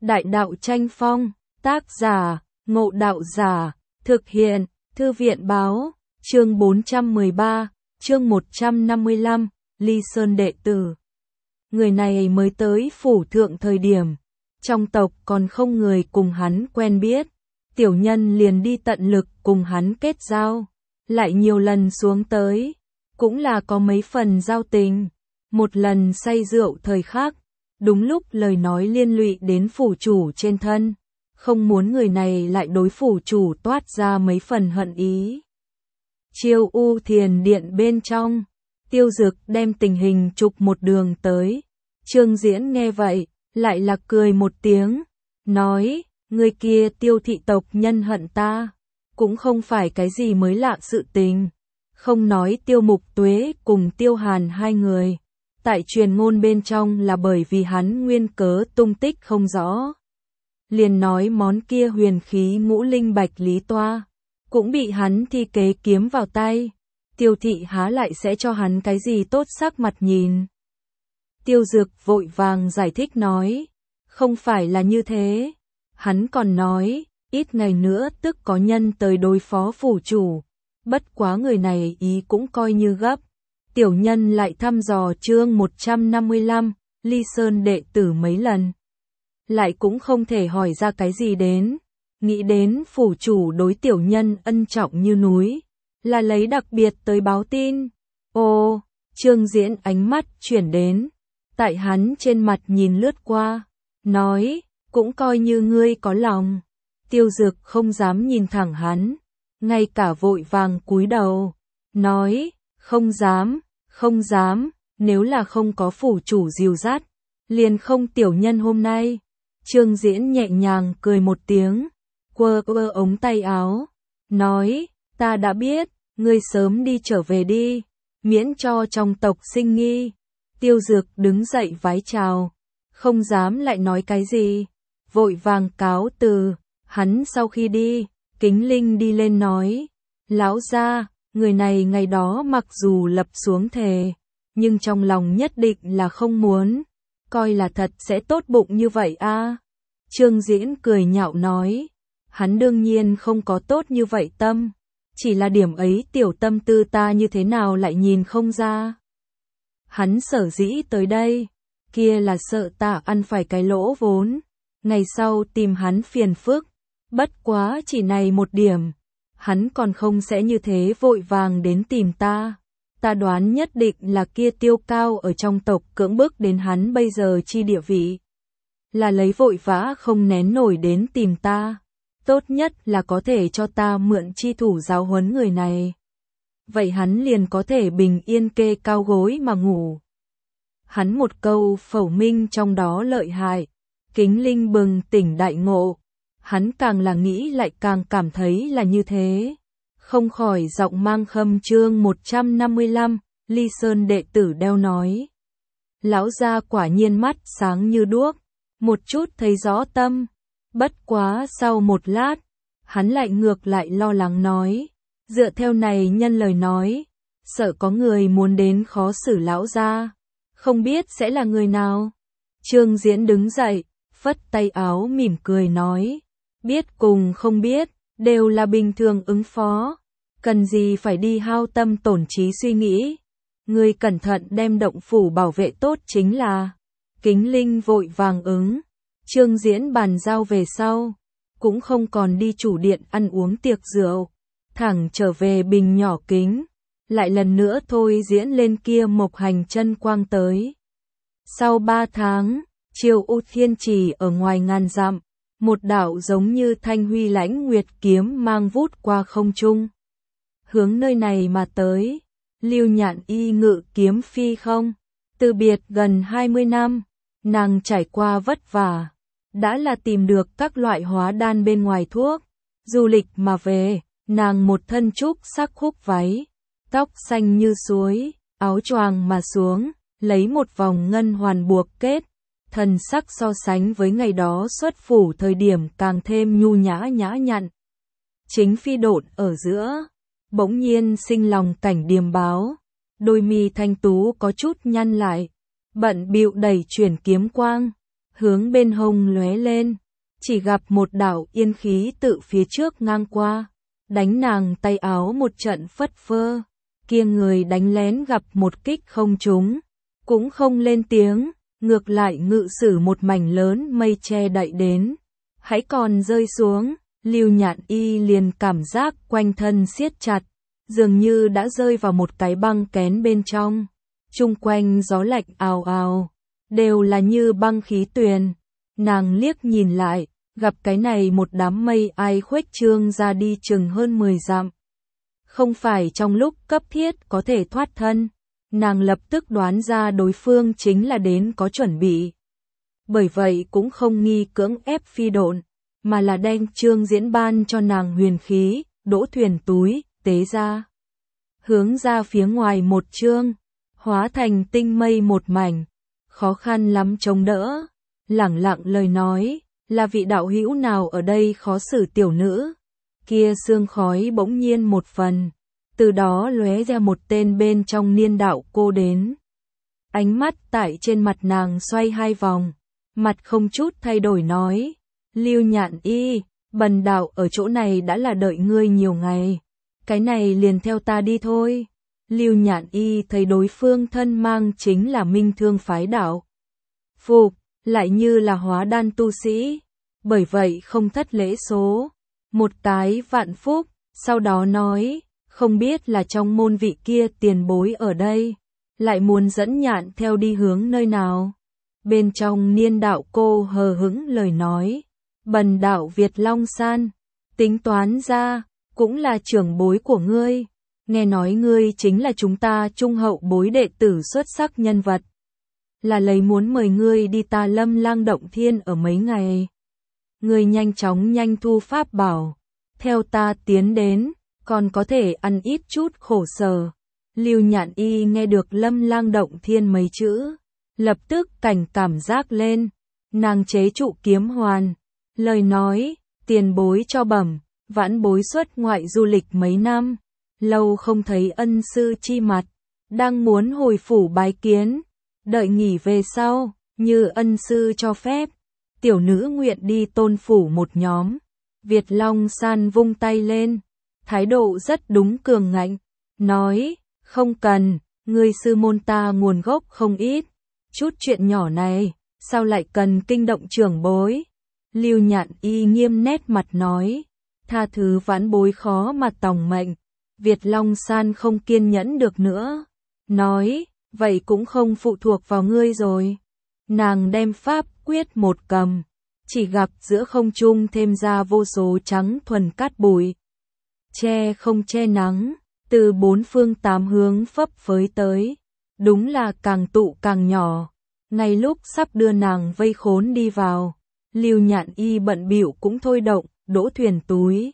Đại đạo tranh phong, tác giả, Ngộ Đạo Giả, thực hiện, Thư viện báo, chương 413, chương 155, Ly Sơn đệ tử. Người này mới tới phủ thượng thời điểm, trong tộc còn không người cùng hắn quen biết, tiểu nhân liền đi tận lực cùng hắn kết giao, lại nhiều lần xuống tới, cũng là có mấy phần giao tình. Một lần say rượu thời khắc, đúng lúc lời nói liên lụy đến phủ chủ trên thân, không muốn người này lại đối phủ chủ toát ra mấy phần hận ý. Chiêu U Thiền Điện bên trong, Tiêu Dực đem tình hình chụp một đường tới. Trương Diễn nghe vậy, lại là cười một tiếng, nói, người kia Tiêu thị tộc nhân hận ta, cũng không phải cái gì mới lạ sự tình. Không nói Tiêu Mục Tuế cùng Tiêu Hàn hai người, tại truyền ngôn bên trong là bởi vì hắn nguyên cớ tung tích không rõ. Liền nói món kia huyền khí ngũ linh bạch lý toa, cũng bị hắn thi kế kiếm vào tay. Tiêu thị há lại sẽ cho hắn cái gì tốt sắc mặt nhìn. Tiêu Dực vội vàng giải thích nói, không phải là như thế. Hắn còn nói, ít ngày nữa tức có nhân tới đối phó phủ chủ, bất quá người này ý cũng coi như gấp. Tiểu nhân lại thăm dò chương 155, Ly Sơn đệ tử mấy lần, lại cũng không thể hỏi ra cái gì đến. Nghĩ đến phủ chủ đối tiểu nhân ân trọng như núi, là lấy đặc biệt tới báo tin. Ô, Trương Diễn ánh mắt chuyển đến, tại hắn trên mặt nhìn lướt qua, nói, cũng coi như ngươi có lòng. Tiêu Dực không dám nhìn thẳng hắn, ngay cả vội vàng cúi đầu, nói, không dám, không dám, nếu là không có phủ chủ dìu dắt, liền không tiểu nhân hôm nay. Trương Diễn nhẹ nhàng cười một tiếng, quơ quơ ống tay áo, nói, ta đã biết, ngươi sớm đi trở về đi, miễn cho trong tộc sinh nghi. Tiêu Dực đứng dậy vái chào, không dám lại nói cái gì, vội vàng cáo từ. Hắn sau khi đi, Kính Linh đi lên nói, lão gia, người này ngày đó mặc dù lập xuống thề, nhưng trong lòng nhất định là không muốn, coi là thật sẽ tốt bụng như vậy a. Trương Diễn cười nhạo nói, hắn đương nhiên không có tốt như vậy tâm, chỉ là điểm ấy tiểu tâm tư ta như thế nào lại nhìn không ra. Hắn sở dĩ tới đây, kia là sợ ta ăn phải cái lỗ vốn, ngày sau tìm hắn phiền phức, bất quá chỉ này một điểm, hắn còn không sẽ như thế vội vàng đến tìm ta. Ta đoán nhất định là kia Tiêu Cao ở trong tộc cưỡng bức đến hắn bây giờ chi địa vị, là lấy vội vã không nén nổi đến tìm ta. Tốt nhất là có thể cho ta mượn chi thủ giáo huấn người này. Vậy hắn liền có thể bình yên kê cao gối mà ngủ. Hắn một câu phẩu minh trong đó lợi hại. Kính Linh bừng tỉnh đại ngộ. Hắn càng là nghĩ lại càng cảm thấy là như thế. Không khỏi giọng mang khâm chương 155, Ly Sơn đệ tử đeo nói. Lão gia quả nhiên mắt sáng như đuốc, một chút thấy rõ tâm. Bất quá sau một lát, hắn lại ngược lại lo lắng nói, dựa theo này nhân lời nói, sợ có người muốn đến khó xử lão gia, không biết sẽ là người nào. Trương Diễn đứng dậy, phất tay áo mỉm cười nói, biết cùng không biết, đều là bình thường ứng phó, cần gì phải đi hao tâm tổn trí suy nghĩ, người cẩn thận đem động phủ bảo vệ tốt chính là. Kính Linh vội vàng ứng. Trương Diễn bàn giao về sau, cũng không còn đi chủ điện ăn uống tiệc rượu, thẳng trở về Bình Nhỏ Kính, lại lần nữa thôi diễn lên kia Mộc Hành chân quang tới. Sau 3 tháng, Chiêu U Thiên Trì ở ngoài ngàn dặm, một đạo giống như thanh huy lãnh nguyệt kiếm mang vút qua không trung. Hướng nơi này mà tới, Lưu Nhạn Y ngự kiếm phi không, từ biệt gần 20 năm, nàng trải qua vất vả. Đã là tìm được các loại hóa đan bên ngoài thuốc, du lịch mà về, nàng một thân trúc sắc khúc váy, tóc xanh như suối, áo choàng mà xuống, lấy một vòng ngân hoàn buộc kết, thần sắc so sánh với ngày đó xuất phủ thời điểm càng thêm nhu nhã nhã nhặn. Chính phi độn ở giữa, bỗng nhiên sinh lòng cảnh điềm báo, đôi mi thanh tú có chút nhăn lại, bận bịu đẩy chuyển kiếm quang. hướng bên hông lóe lên, chỉ gặp một đạo yên khí tự phía trước ngang qua, đánh nàng tay áo một trận phất phơ, kia người đánh lén gặp một kích không trúng, cũng không lên tiếng, ngược lại ngự sử một mảnh lớn mây che đậy đến, hãy còn rơi xuống, Lưu Nhạn Y liền cảm giác quanh thân siết chặt, dường như đã rơi vào một cái băng kén bên trong, chung quanh gió lạnh ào ào, đều là như băng khí tuyền, nàng liếc nhìn lại, gặp cái này một đám mây ai khuếch trương ra đi chừng hơn 10 dặm. Không phải trong lúc cấp thiết có thể thoát thân, nàng lập tức đoán ra đối phương chính là đến có chuẩn bị. Bởi vậy cũng không nghi cưỡng ép phi độn, mà là đem trương diễn ban cho nàng huyền khí, đỗ thuyền túi, tế ra. Hướng ra phía ngoài một trương, hóa thành tinh mây một mảnh, khó khăn lắm chống đỡ, lẳng lặng lời nói, là vị đạo hữu nào ở đây khó xử tiểu nữ. Kia sương khói bỗng nhiên một phần, từ đó lóe ra một tên bên trong niên đạo cô đến. Ánh mắt tại trên mặt nàng xoay 2 vòng, mặt không chút thay đổi nói, Lưu Nhạn Y, bần đạo ở chỗ này đã là đợi ngươi nhiều ngày, cái này liền theo ta đi thôi. Lưu Nhạn Y thấy đối phương thân mang chính là Minh Thương phái đạo phục, lại như là hóa đan tu sĩ, bởi vậy không thất lễ số, một cái vạn phúc, sau đó nói, không biết là trong môn vị kia tiền bối ở đây, lại muốn dẫn Nhạn theo đi hướng nơi nào. Bên trong niên đạo cô hờ hững lời nói, bần đạo Việt Long San, tính toán ra, cũng là trưởng bối của ngươi, nghe nói ngươi chính là chúng ta trung hậu bối đệ tử xuất sắc nhân vật, là lấy muốn mời ngươi đi ta Lâm Lang động thiên ở mấy ngày. Ngươi nhanh chóng nhanh thu pháp bảo, theo ta tiến đến, còn có thể ăn ít chút khổ sở. Lưu Nhạn Y nghe được Lâm Lang động thiên mấy chữ, lập tức cảnh cảm giác lên, nàng chế trụ kiếm hoàn, lời nói, tiền bối cho bẩm, vãn bối xuất ngoại du lịch mấy năm, lâu không thấy ân sư chi mặt, đang muốn hồi phủ bái kiến, đợi nghỉ về sau, như ân sư cho phép, tiểu nữ nguyện đi tôn phủ một nhóm. Việt Long San vung tay lên, thái độ rất đúng cường ngạnh, nói, không cần, người sư môn ta nguồn gốc không ít, chút chuyện nhỏ này, sao lại cần kinh động trưởng bối. Lưu Nhạn Y nghiêm nét mặt nói, tha thứ vãn bối khó mà tòng mệnh. Việt Long San không kiên nhẫn được nữa, nói, vậy cũng không phụ thuộc vào ngươi rồi. Nàng đem pháp quyết một cầm, chỉ gặp giữa không trung thêm ra vô số trắng thuần cát bụi, che không che nắng, từ 4 phương 8 hướng phấp phới tới, đúng là càng tụ càng nhỏ. Ngay lúc sắp đưa nàng vây khốn đi vào, Lưu Nhạn Y bận bịu cũng thôi động, đỗ thuyền túi,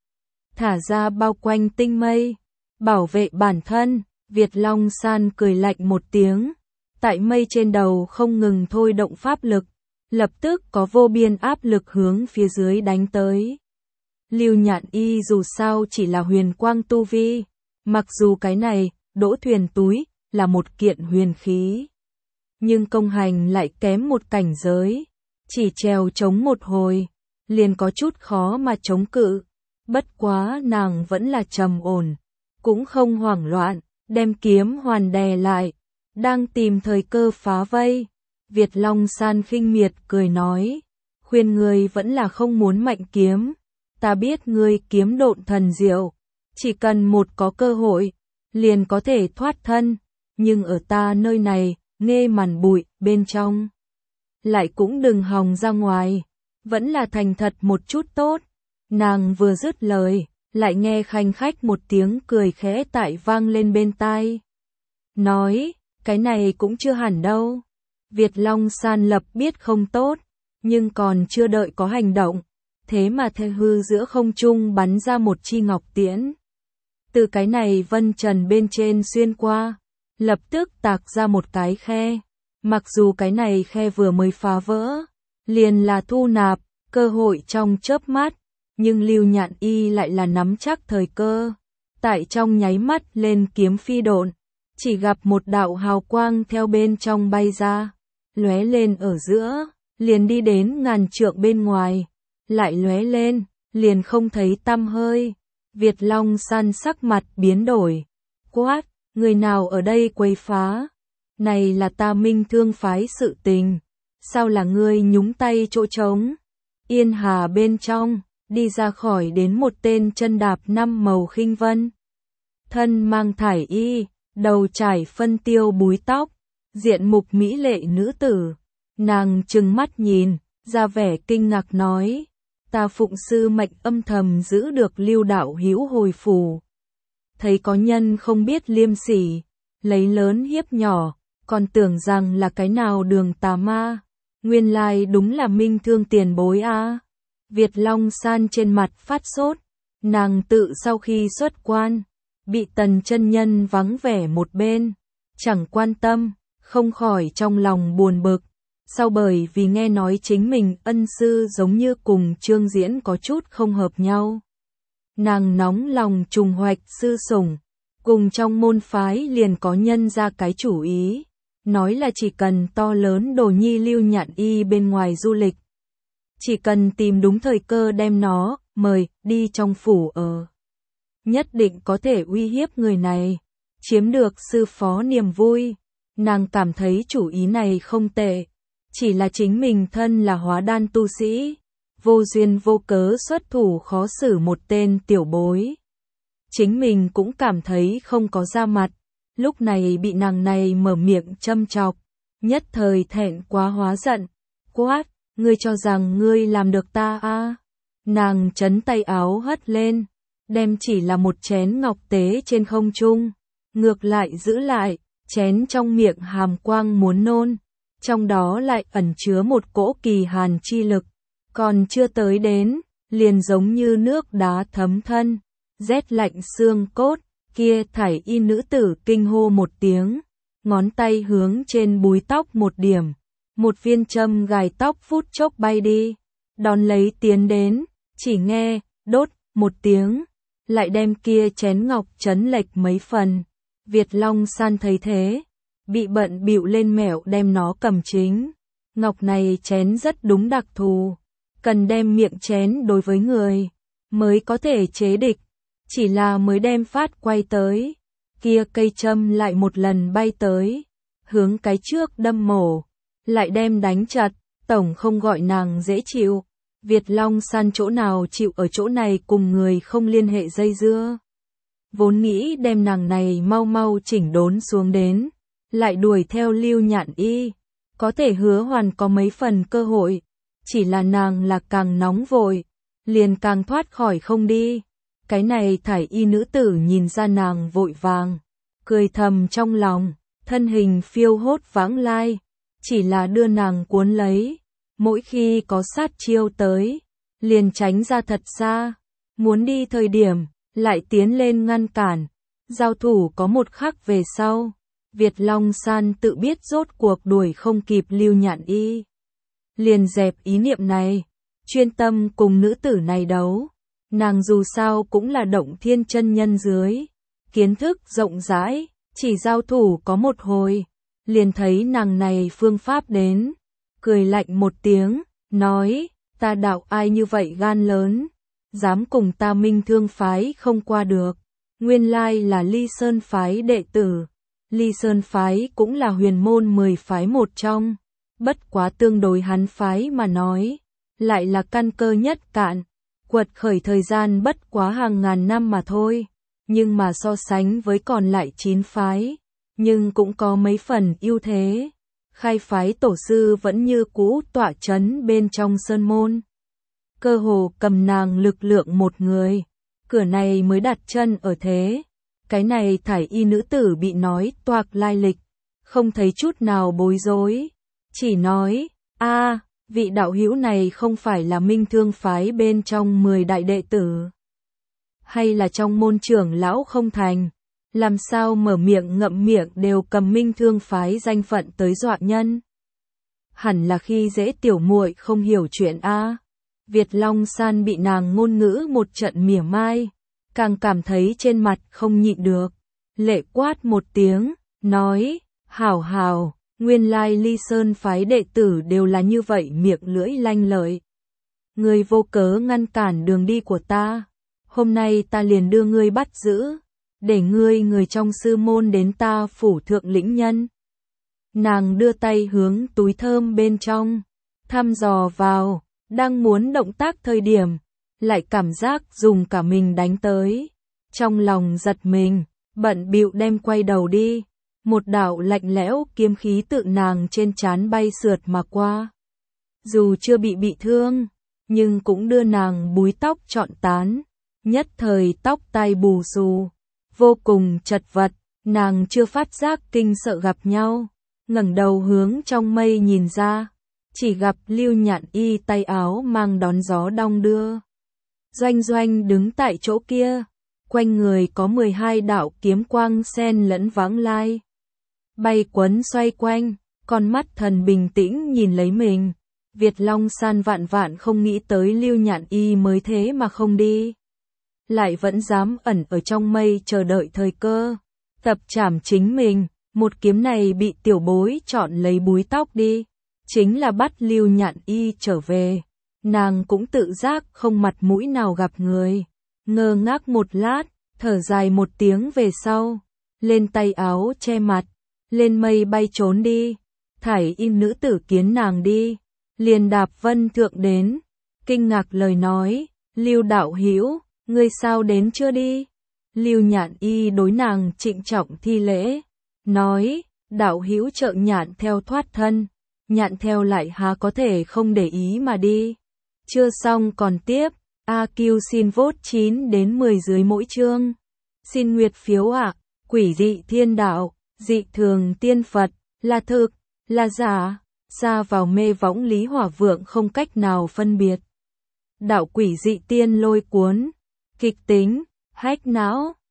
thả ra bao quanh tinh mây, bảo vệ bản thân. Việt Long San cười lạnh một tiếng, tại mây trên đầu không ngừng thôi động pháp lực, lập tức có vô biên áp lực hướng phía dưới đánh tới. Lưu Nhạn Y dù sao chỉ là huyền quang tu vi, mặc dù cái này, đỗ thuyền túi, là một kiện huyền khí, nhưng công hành lại kém một cảnh giới, chỉ trèo chống một hồi, liền có chút khó mà chống cự. Bất quá nàng vẫn là trầm ổn, cũng không hoảng loạn, đem kiếm hoàn đè lại, đang tìm thời cơ phá vây. Việt Long San khinh miệt cười nói, khuyên ngươi vẫn là không muốn mạnh kiếm, ta biết ngươi kiếm độn thần diệu, chỉ cần một có cơ hội, liền có thể thoát thân, nhưng ở ta nơi này, nghe màn bụi, bên trong, lại cũng đừng hòng ra ngoài, vẫn là thành thật một chút tốt. Nàng vừa dứt lời, lại nghe khanh khách một tiếng cười khẽ tại vang lên bên tai. Nói, cái này cũng chưa hẳn đâu. Việt Long San lập biết không tốt, nhưng còn chưa đợi có hành động, thế mà theo hư giữa không trung bắn ra một chi ngọc tiễn. Từ cái này vân trần bên trên xuyên qua, lập tức tạc ra một cái khe. Mặc dù cái này khe vừa mới phá vỡ, liền là thu nạp, cơ hội trong chớp mắt, nhưng Lưu Nhạn Y lại là nắm chắc thời cơ. Tại trong nháy mắt lên kiếm phi độn, chỉ gặp một đạo hào quang theo bên trong bay ra, lóe lên ở giữa, liền đi đến ngàn trượng bên ngoài, lại lóe lên, liền không thấy tăm hơi. Việt Long San sắc mặt biến đổi, quát, người nào ở đây quấy phá? Này là ta Minh Thương phái sự tình, sao là ngươi nhúng tay chỗ trống? Yên Hà bên trong, đi ra khỏi đến một tên chân đạp 5 màu khinh vân. Thân mang thải y, đầu trải phân tiêu búi tóc, diện mục mỹ lệ nữ tử. Nàng trừng mắt nhìn, ra vẻ kinh ngạc nói, ta phụng sư mệnh âm thầm giữ được Lưu đạo hữu hồi phủ. Thấy có nhân không biết liêm sỉ, lấy lớn hiếp nhỏ, còn tưởng rằng là cái nào đường tà ma, nguyên lai đúng là Minh Thương tiền bối a. Việt Long San trên mặt phát sốt, nàng tự sau khi xuất quan, bị Tần chân nhân vắng vẻ một bên, chẳng quan tâm, không khỏi trong lòng buồn bực. Sau bởi vì nghe nói chính mình ân sư giống như cùng Trương Diễn có chút không hợp nhau. Nàng nóng lòng trùng hoạch sư sủng, cùng trong môn phái liền có nhân ra cái chủ ý, nói là chỉ cần to lớn đồ nhi Lưu Nhạn Y bên ngoài du lịch. Chỉ cần tìm đúng thời cơ đem nó, mời, đi trong phủ ở. Nhất định có thể uy hiếp người này, chiếm được sư phó niềm vui. Nàng cảm thấy chủ ý này không tệ, chỉ là chính mình thân là hóa đan tu sĩ, vô duyên vô cớ xuất thủ khó xử một tên tiểu bối. Chính mình cũng cảm thấy không có ra mặt, lúc này bị nàng này mở miệng châm chọc, nhất thời thẹn quá hóa giận, quát, ngươi cho rằng ngươi làm được ta a? Nàng chấn tay áo hất lên, đem chỉ là một chén ngọc tế trên không trung, ngược lại giữ lại, chén trong miệng hàm quang muốn nôn, trong đó lại ẩn chứa một cỗ kỳ hàn chi lực, còn chưa tới đến, liền giống như nước đá thấm thân, rét lạnh xương cốt. Kia thải y nữ tử kinh hô một tiếng, ngón tay hướng trên búi tóc một điểm, một viên châm gài tóc phút chốc bay đi, đón lấy tiến đến, chỉ nghe, đốt, một tiếng, lại đem kia chén ngọc chấn lệch mấy phần. Việt Long San thấy thế, bị bận bịu lên mẹo đem nó cầm chính. Ngọc này chén rất đúng đặc thù, cần đem miệng chén đối với người, mới có thể chế địch. Chỉ là mới đem phát quay tới, kia cây châm lại một lần bay tới, hướng cái trước đâm mổ, lại đem đánh chặt, tổng không gọi nàng dễ chịu. Việt Long San chỗ nào chịu ở chỗ này cùng người không liên hệ dây dưa. Vốn nghĩ đem nàng này mau mau chỉnh đốn xuống đến, lại đuổi theo Lưu Nhạn Y, có thể hứa hoàn có mấy phần cơ hội, chỉ là nàng là càng nóng vội, liền càng thoát khỏi không đi. Cái này thải y nữ tử nhìn ra nàng vội vàng, cười thầm trong lòng, thân hình phiêu hốt vãng lai, chỉ là đưa nàng cuốn lấy, mỗi khi có sát chiêu tới, liền tránh ra thật xa, muốn đi thời điểm, lại tiến lên ngăn cản, giao thủ có một khắc về sau, Việt Long San tự biết rốt cuộc đuổi không kịp Lưu Nhạn Y. Liền dẹp ý niệm này, chuyên tâm cùng nữ tử này đấu. Nàng dù sao cũng là Động Thiên chân nhân dưới, kiến thức rộng rãi, chỉ giao thủ có một hồi, liền thấy nàng này phương pháp đến, cười lạnh một tiếng, nói, ta đạo ai như vậy gan lớn, dám cùng ta Minh Thương phái không qua được, nguyên lai là Ly Sơn phái đệ tử, Ly Sơn phái cũng là huyền môn 10 phái một trong, bất quá tương đối hắn phái mà nói, lại là căn cơ nhất cạn. Quật khởi thời gian bất quá hàng ngàn năm mà thôi, nhưng mà so sánh với còn lại 9 phái, nhưng cũng có mấy phần ưu thế. Khai phái tổ sư vẫn như cũ tọa chấn bên trong sơn môn. Cơ hồ cầm nàng lực lượng một người, cửa này mới đặt chân ở thế. Cái này thải y nữ tử bị nói toạc lai lịch, không thấy chút nào bối rối, chỉ nói, a vị đạo hữu này không phải là Minh Thương phái bên trong 10 đại đệ tử, hay là trong môn trưởng lão không thành, làm sao mở miệng ngậm miệng đều cầm Minh Thương phái danh phận tới dọa nhân. Hẳn là khi dễ tiểu muội không hiểu chuyện a. Việt Long San bị nàng ngôn ngữ một trận mỉa mai, càng cảm thấy trên mặt không nhịn được, lệ quát một tiếng, nói, hảo hảo, Nguyên lai Ly Sơn phái đệ tử đều là như vậy miệng lưỡi lanh lợi. Ngươi vô cớ ngăn cản đường đi của ta, hôm nay ta liền đưa ngươi bắt giữ, để ngươi người trong sư môn đến ta phủ thượng lĩnh nhân. Nàng đưa tay hướng túi thơm bên trong, thăm dò vào, đang muốn động tác thời điểm, lại cảm giác dùng cả mình đánh tới. Trong lòng giật mình, bận bịu đem quay đầu đi, một đạo lạnh lẽo kiếm khí tự nàng trên trán bay sượt mà qua. Dù chưa bị thương, nhưng cũng đưa nàng búi tóc trọn tán, nhất thời tóc tai bù xù, vô cùng chật vật, nàng chưa phát giác kinh sợ gặp nhau, ngẩng đầu hướng trong mây nhìn ra, chỉ gặp Lưu Nhạn Y tay áo mang đón gió đong đưa. Doanh doanh đứng tại chỗ kia, quanh người có 12 đạo kiếm quang xen lẫn vãng lai. Bay quấn xoay quanh, con mắt thần bình tĩnh nhìn lấy mình. Việt Long San vạn vạn không nghĩ tới Lưu Nhạn Y mới thế mà không đi. Lại vẫn dám ẩn ở trong mây chờ đợi thời cơ. Tập trảm chính mình, một kiếm này bị tiểu bối chọn lấy búi tóc đi. Chính là bắt Lưu Nhạn Y trở về. Nàng cũng tự giác không mặt mũi nào gặp người. Ngơ ngác một lát, thở dài một tiếng về sau. Lên tay áo che mặt, lên mây bay trốn đi. Thải im nữ tử kiến nàng đi. Liền đạp vân thượng đến, kinh ngạc lời nói, Lưu đạo hữu, ngươi sao đến chưa đi? Lưu Nhạn Y đối nàng trịnh trọng thi lễ, nói, đạo hữu trợ Nhạn theo thoát thân, Nhạn theo lại há có thể không để ý mà đi. Chưa xong còn tiếp, AQ xin vote 9 đến 10 dưới mỗi chương. Xin nguyệt phiếu ạ, quỷ dị thiên đạo, dị thường tiên Phật, là thực, là giả. Xa vào mê võng Lý Hỏa Vượng không cách nào phân biệt. Đạo quỷ dị tiên lôi cuốn, kịch tính, hách não.